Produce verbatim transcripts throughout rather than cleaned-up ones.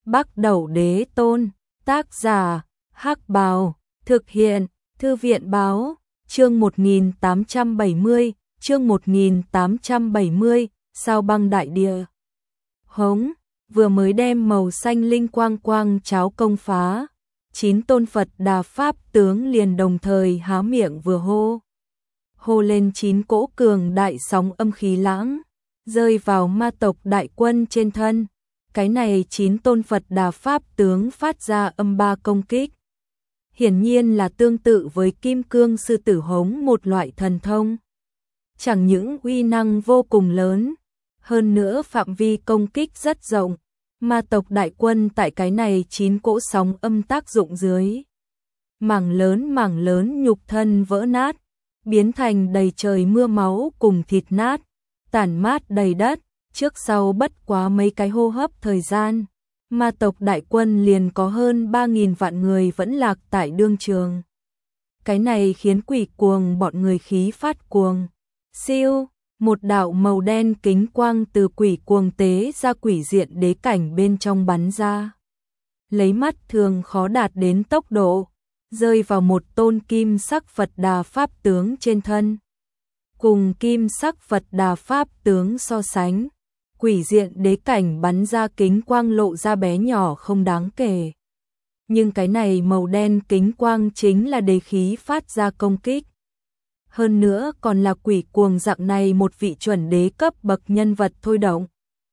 Bắc Đẩu Đế Tôn, tác giả, Hắc Bào, thực hiện, Thư viện Báo, chương một nghìn tám trăm bảy mươi, chương một nghìn tám trăm bảy mươi, sao băng đại địa. Hống, vừa mới đem màu xanh linh quang quang cháo công phá, chín tôn Phật Đà Pháp tướng liền đồng thời há miệng vừa hô. Hô lên chín cỗ cường đại sóng âm khí lãng, rơi vào ma tộc đại quân trên thân. Cái này chín tôn Phật Đà Pháp tướng phát ra âm ba công kích. Hiển nhiên là tương tự với Kim Cương Sư Tử Hống một loại thần thông. Chẳng những uy năng vô cùng lớn, hơn nữa phạm vi công kích rất rộng. Ma tộc đại quân tại cái này chín cỗ sóng âm tác dụng dưới. Mảng lớn mảng lớn nhục thân vỡ nát, biến thành đầy trời mưa máu cùng thịt nát, tản mát đầy đất. Trước sau bất quá mấy cái hô hấp thời gian, ma tộc đại quân liền có hơn ba nghìn vạn người vẫn lạc tại đương trường. Cái này khiến quỷ cuồng bọn người khí phát cuồng. Siêu, một đạo màu đen kính quang từ quỷ cuồng tế ra quỷ diện đế cảnh bên trong bắn ra. Lấy mắt thường khó đạt đến tốc độ, rơi vào một tôn kim sắc Phật Đà Pháp tướng trên thân. Cùng kim sắc Phật Đà Pháp tướng so sánh, quỷ diện đế cảnh bắn ra kính quang lộ ra bé nhỏ không đáng kể. Nhưng cái này màu đen kính quang chính là đế khí phát ra công kích. Hơn nữa còn là quỷ cuồng dạng này một vị chuẩn đế cấp bậc nhân vật thôi động.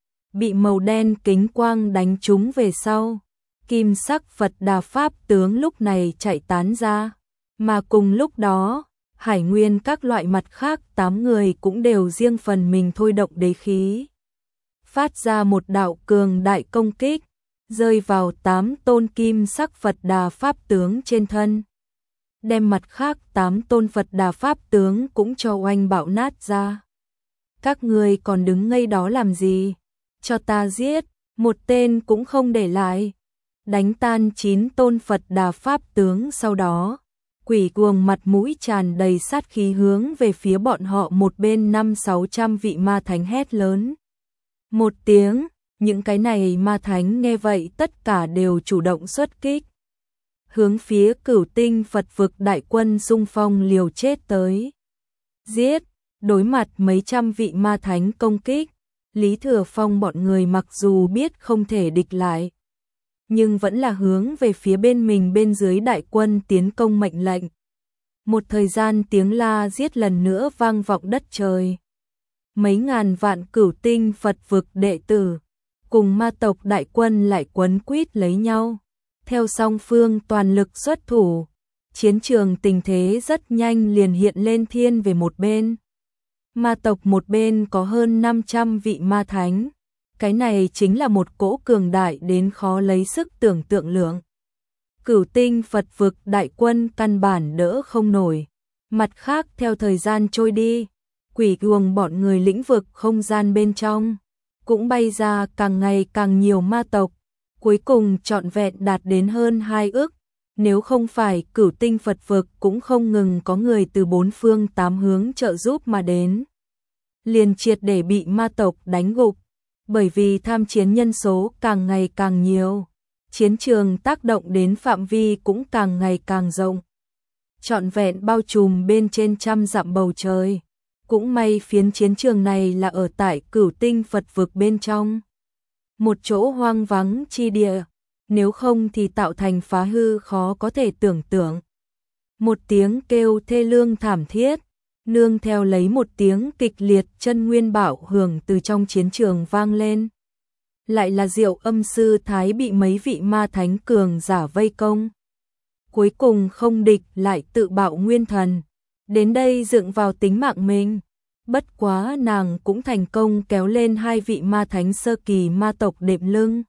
Bị màu đen kính quang đánh trúng về sau, kim sắc Phật Đà Pháp tướng lúc này chạy tán ra. Mà cùng lúc đó, Hải Nguyên các loại mặt khác tám người cũng đều riêng phần mình thôi động đế khí. Phát ra một đạo cường đại công kích, rơi vào tám tôn kim sắc Phật Đà Pháp tướng trên thân. Đem mặt khác tám tôn Phật Đà Pháp tướng cũng cho oanh bạo nát ra. Các người còn đứng ngây đó làm gì? Cho ta giết, một tên cũng không để lại. Đánh tan chín tôn Phật Đà Pháp tướng sau đó, quỷ cuồng mặt mũi tràn đầy sát khí hướng về phía bọn họ một bên năm sáu trăm vị ma thánh hét lớn. Một tiếng, những cái này ma thánh nghe vậy tất cả đều chủ động xuất kích. Hướng phía Cửu Tinh Phật vực đại quân xung phong liều chết tới. Giết, đối mặt mấy trăm vị ma thánh công kích, Lý Thừa Phong bọn người mặc dù biết không thể địch lại, nhưng vẫn là hướng về phía bên mình bên dưới đại quân tiến công mệnh lệnh. Một thời gian tiếng la giết lần nữa vang vọng đất trời. Mấy ngàn vạn Cửu Tinh Phật vực đệ tử cùng ma tộc đại quân lại quấn quýt lấy nhau, theo song phương toàn lực xuất thủ. Chiến trường tình thế rất nhanh liền hiện lên thiên về một bên. Ma tộc một bên có hơn năm trăm vị ma thánh, cái này chính là một cỗ cường đại đến khó lấy sức tưởng tượng lượng. Cửu Tinh Phật vực đại quân căn bản đỡ không nổi. Mặt khác theo thời gian trôi đi, quỷ cuồng bọn người lĩnh vực không gian bên trong cũng bay ra càng ngày càng nhiều ma tộc, cuối cùng trọn vẹn đạt đến hơn hai ức. Nếu không phải Cửu Tinh Phật vực cũng không ngừng có người từ bốn phương tám hướng trợ giúp mà đến, liền triệt để bị ma tộc đánh gục. Bởi vì tham chiến nhân số càng ngày càng nhiều, chiến trường tác động đến phạm vi cũng càng ngày càng rộng, trọn vẹn bao trùm bên trên trăm dặm bầu trời. Cũng may phiến chiến trường này là ở tại Cửu Tinh Phật vực bên trong, một chỗ hoang vắng chi địa, nếu không thì tạo thành phá hư khó có thể tưởng tượng. Một tiếng kêu thê lương thảm thiết, nương theo lấy một tiếng kịch liệt chân nguyên bạo hưởng từ trong chiến trường vang lên. Lại là Diệu Âm Sư Thái bị mấy vị ma thánh cường giả vây công. Cuối cùng không địch lại tự bạo nguyên thần, đến đây dựng vào tính mạng mình. Bất quá nàng cũng thành công kéo lên hai vị ma thánh sơ kỳ ma tộc đệm lưng.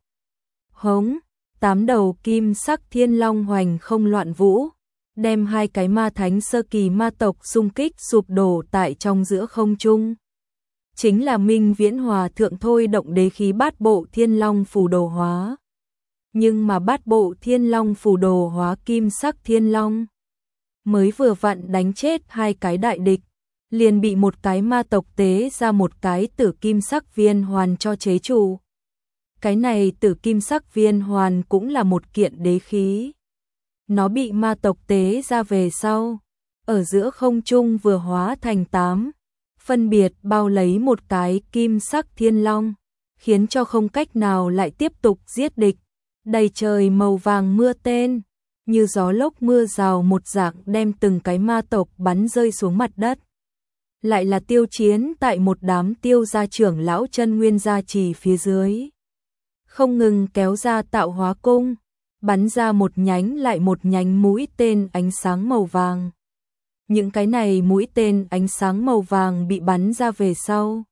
Hống, tám đầu kim sắc thiên long hoành không loạn vũ, đem hai cái ma thánh sơ kỳ ma tộc xung kích sụp đổ tại trong giữa không trung. Chính là Minh Viễn Hòa thượng thôi động đế khí bát bộ thiên long phù đồ hóa. Nhưng mà bát bộ thiên long phù đồ hóa kim sắc thiên long mới vừa vặn đánh chết hai cái đại địch, liền bị một cái ma tộc tế ra một cái tử kim sắc viên hoàn cho chế trụ. Cái này tử kim sắc viên hoàn cũng là một kiện đế khí. Nó bị ma tộc tế ra về sau, ở giữa không trung vừa hóa thành tám, phân biệt bao lấy một cái kim sắc thiên long, khiến cho không cách nào lại tiếp tục giết địch. Đầy trời màu vàng mưa tên, như gió lốc mưa rào một dạng đem từng cái ma tộc bắn rơi xuống mặt đất. Lại là Tiêu Chiến tại một đám Tiêu gia trưởng lão chân nguyên gia trì phía dưới, không ngừng kéo ra tạo hóa cung, bắn ra một nhánh lại một nhánh mũi tên ánh sáng màu vàng. Những cái này mũi tên ánh sáng màu vàng bị bắn ra về sau,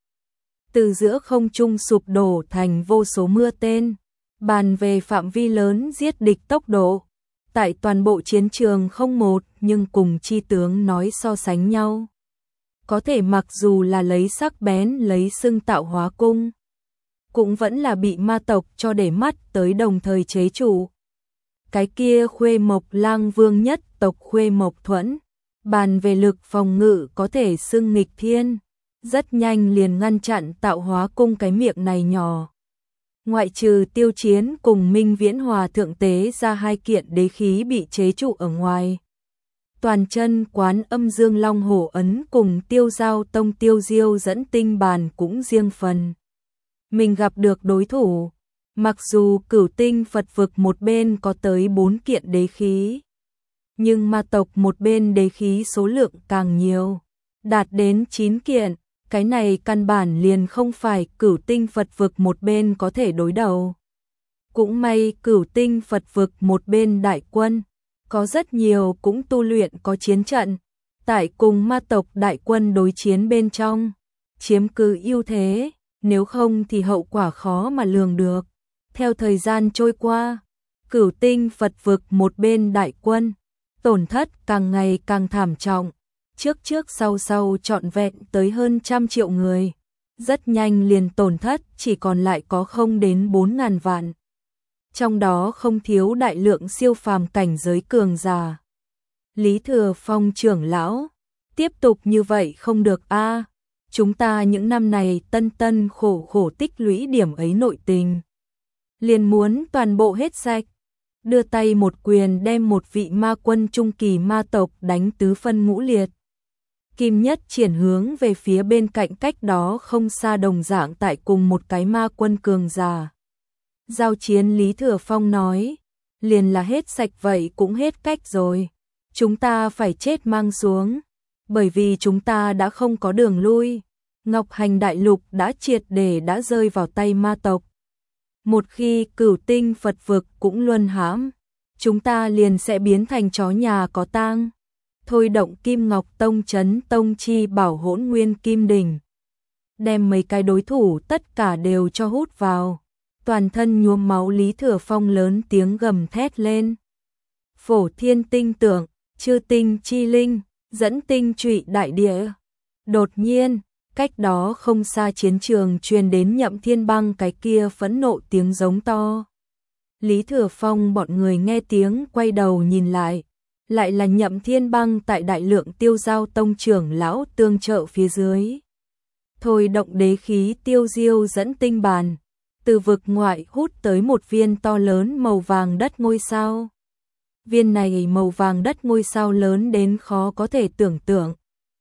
từ giữa không trung sụp đổ thành vô số mưa tên. Bàn về phạm vi lớn giết địch tốc độ, tại toàn bộ chiến trường không một, nhưng cùng chi tướng nói so sánh nhau. Có thể mặc dù là lấy sắc bén lấy xưng tạo hóa cung, cũng vẫn là bị ma tộc cho để mắt tới đồng thời chế trụ. Cái kia Khuê Mộc Lang Vương nhất tộc Khuê Mộc Thuẫn, bàn về lực phòng ngự có thể xưng nghịch thiên, rất nhanh liền ngăn chặn tạo hóa cung cái miệng này nhỏ. Ngoại trừ Tiêu Chiến cùng Minh Viễn Hòa thượng tế ra hai kiện đế khí bị chế trụ ở ngoài, toàn chân quán âm dương long hổ ấn cùng Tiêu Giao tông Tiêu Diêu dẫn tinh bàn cũng riêng phần mình gặp được đối thủ. Mặc dù Cửu Tinh Phật vực một bên có tới bốn kiện đế khí, nhưng ma tộc một bên đế khí số lượng càng nhiều, đạt đến chín kiện. Cái này căn bản liền không phải Cửu Tinh Phật vực một bên có thể đối đầu. Cũng may Cửu Tinh Phật vực một bên đại quân, có rất nhiều cũng tu luyện có chiến trận, tại cùng ma tộc đại quân đối chiến bên trong, chiếm cứ ưu thế, nếu không thì hậu quả khó mà lường được. Theo thời gian trôi qua, Cửu Tinh Phật vực một bên đại quân, tổn thất càng ngày càng thảm trọng. Trước trước sau sau trọn vẹn tới hơn trăm triệu người, rất nhanh liền tổn thất chỉ còn lại có không đến bốn ngàn vạn. Trong đó không thiếu đại lượng siêu phàm cảnh giới cường giả. Lý Thừa Phong trưởng lão, tiếp tục như vậy không được a, chúng ta những năm này tân tân khổ khổ tích lũy điểm ấy nội tình, liền muốn toàn bộ hết sạch. Đưa tay một quyền đem một vị ma quân trung kỳ ma tộc đánh tứ phân ngũ liệt. Kim Nhất triển hướng về phía bên cạnh cách đó không xa đồng dạng tại cùng một cái ma quân cường giả. Giao chiến Lý Thừa Phong nói, liền là hết sạch vậy cũng hết cách rồi. Chúng ta phải chết mang xuống, bởi vì chúng ta đã không có đường lui. Ngọc Hành Đại Lục đã triệt để đã rơi vào tay ma tộc. Một khi Cửu Tinh Phật vực cũng luân hãm, chúng ta liền sẽ biến thành chó nhà có tang. Thôi động Kim Ngọc Tông Chấn Tông Chi Bảo Hỗn Nguyên Kim Đỉnh, đem mấy cái đối thủ tất cả đều cho hút vào. Toàn thân nhuốm máu Lý Thừa Phong lớn tiếng gầm thét lên. Phổ Thiên Tinh Tượng, Chư Tinh Chi Linh, dẫn tinh trụy đại địa. Đột nhiên, cách đó không xa chiến trường truyền đến Nhậm Thiên Băng cái kia phẫn nộ tiếng giống to. Lý Thừa Phong bọn người nghe tiếng quay đầu nhìn lại, lại là Nhậm Thiên Băng tại đại lượng Tiêu Giao tông trưởng lão tương trợ phía dưới. Thôi động đế khí Tiêu Diêu dẫn tinh bàn, từ vực ngoại hút tới một viên to lớn màu vàng đất ngôi sao. Viên này màu vàng đất ngôi sao lớn đến khó có thể tưởng tượng.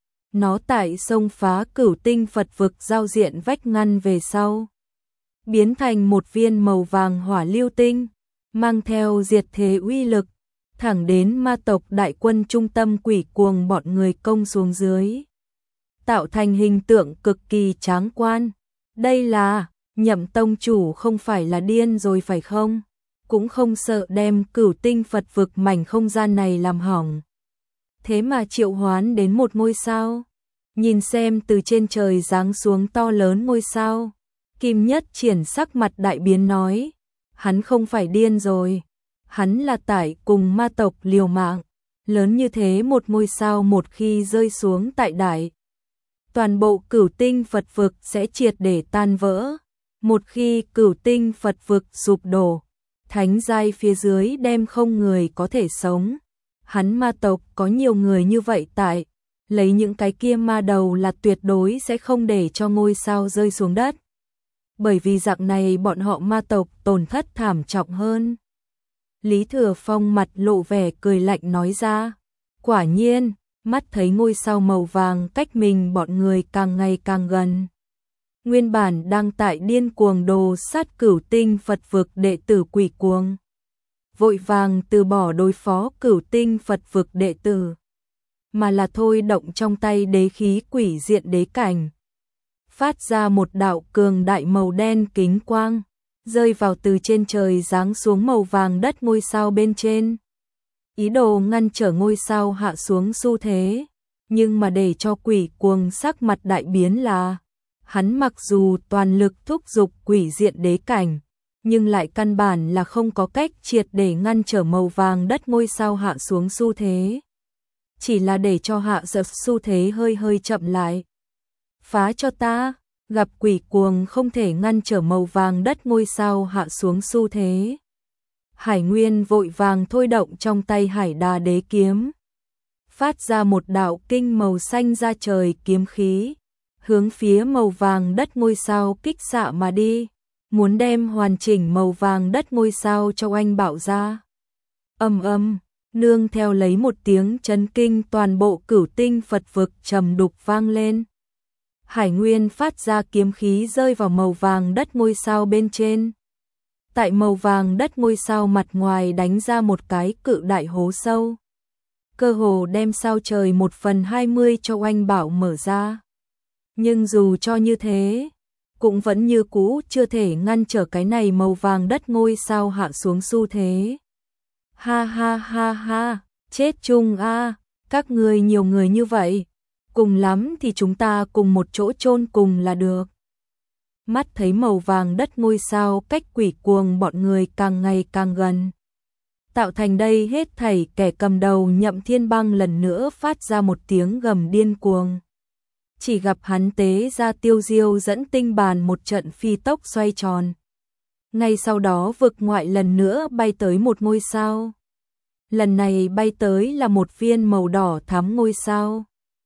Nó tại sông phá Cửu Tinh Phật vực giao diện vách ngăn về sau, biến thành một viên màu vàng hỏa lưu tinh, mang theo diệt thế uy lực, thẳng đến ma tộc đại quân trung tâm quỷ cuồng bọn người công xuống dưới, tạo thành hình tượng cực kỳ tráng quan. Đây là, Nhậm tông chủ không phải là điên rồi phải không? Cũng không sợ đem Cửu Tinh Phật vực mảnh không gian này làm hỏng. Thế mà triệu hoán đến một ngôi sao. Nhìn xem từ trên trời giáng xuống to lớn ngôi sao, Kim Nhất triển sắc mặt đại biến nói, hắn không phải điên rồi, hắn là tại cùng ma tộc liều mạng. Lớn như thế một ngôi sao một khi rơi xuống tại đại, toàn bộ Cửu Tinh Phật vực sẽ triệt để tan vỡ. Một khi Cửu Tinh Phật vực sụp đổ, thánh giai phía dưới đem không người có thể sống. Hắn ma tộc có nhiều người như vậy tại, lấy những cái kia ma đầu là tuyệt đối sẽ không để cho ngôi sao rơi xuống đất. bởi vì dạng này bọn họ ma tộc tổn thất thảm trọng hơn. Lý Thừa Phong mặt lộ vẻ cười lạnh nói ra, quả nhiên, mắt thấy ngôi sao màu vàng cách mình bọn người càng ngày càng gần. Nguyên bản đang tại điên cuồng đồ sát Cửu Tinh Phật vực đệ tử Quỷ Cuồng, vội vàng từ bỏ đối phó Cửu Tinh Phật vực đệ tử, mà là thôi động trong tay đế khí quỷ diện đế cảnh, phát ra một đạo cường đại màu đen kính quang, rơi vào từ trên trời giáng xuống màu vàng đất ngôi sao bên trên. Ý đồ ngăn trở ngôi sao hạ xuống xu thế, nhưng mà để cho Quỷ Cuồng sắc mặt đại biến là, hắn mặc dù toàn lực thúc giục quỷ diện đế cảnh, nhưng lại căn bản là không có cách triệt để ngăn trở màu vàng đất ngôi sao hạ xuống xu thế. Chỉ là để cho hạ dập xu thế hơi hơi chậm lại. Phá cho ta, gặp Quỷ Cuồng không thể ngăn trở màu vàng đất ngôi sao hạ xuống xu thế. Hải Nguyên vội vàng thôi động trong tay Hải Đà đế kiếm, phát ra một đạo kinh màu xanh ra trời kiếm khí, hướng phía màu vàng đất ngôi sao kích xạ mà đi, muốn đem hoàn chỉnh màu vàng đất ngôi sao cho anh bảo ra. Ầm ầm, nương theo lấy một tiếng chấn kinh toàn bộ Cửu Tinh Phật vực trầm đục vang lên. Hải Nguyên phát ra kiếm khí rơi vào màu vàng đất ngôi sao bên trên. Tại màu vàng đất ngôi sao mặt ngoài đánh ra một cái cự đại hố sâu, cơ hồ đem sao trời một phần hai mươi cho oanh bảo mở ra. Nhưng dù cho như thế, cũng vẫn như cũ chưa thể ngăn trở cái này màu vàng đất ngôi sao hạ xuống xu thế. Ha ha ha ha, chết chung a, các người nhiều người như vậy, cùng lắm thì chúng ta cùng một chỗ chôn cùng là được. Mắt thấy màu vàng đất ngôi sao cách Quỷ Cuồng bọn người càng ngày càng gần, tạo thành đây hết thảy kẻ cầm đầu Nhậm Thiên Băng lần nữa phát ra một tiếng gầm điên cuồng. Chỉ gặp hắn tế ra tiêu diêu dẫn tinh bàn một trận phi tốc xoay tròn. Ngay sau đó vực ngoại lần nữa bay tới một ngôi sao. Lần này bay tới là một viên màu đỏ thắm ngôi sao.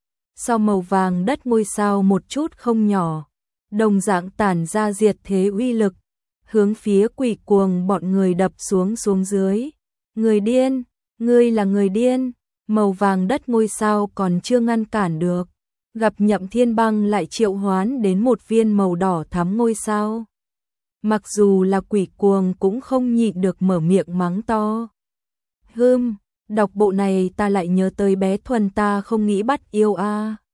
So màu vàng đất ngôi sao một chút không nhỏ, đồng dạng tản ra diệt thế uy lực, hướng phía Quỷ Cuồng bọn người đập xuống xuống dưới. Người điên, ngươi là người điên, màu vàng đất ngôi sao còn chưa ngăn cản được. Gặp Nhậm Thiên Băng lại triệu hoán đến một viên màu đỏ thắm ngôi sao. Mặc dù là Quỷ Cuồng cũng không nhịn được mở miệng mắng to. Hừm, đọc bộ này ta lại nhớ tới bé Thuần ta không nghĩ bắt yêu a.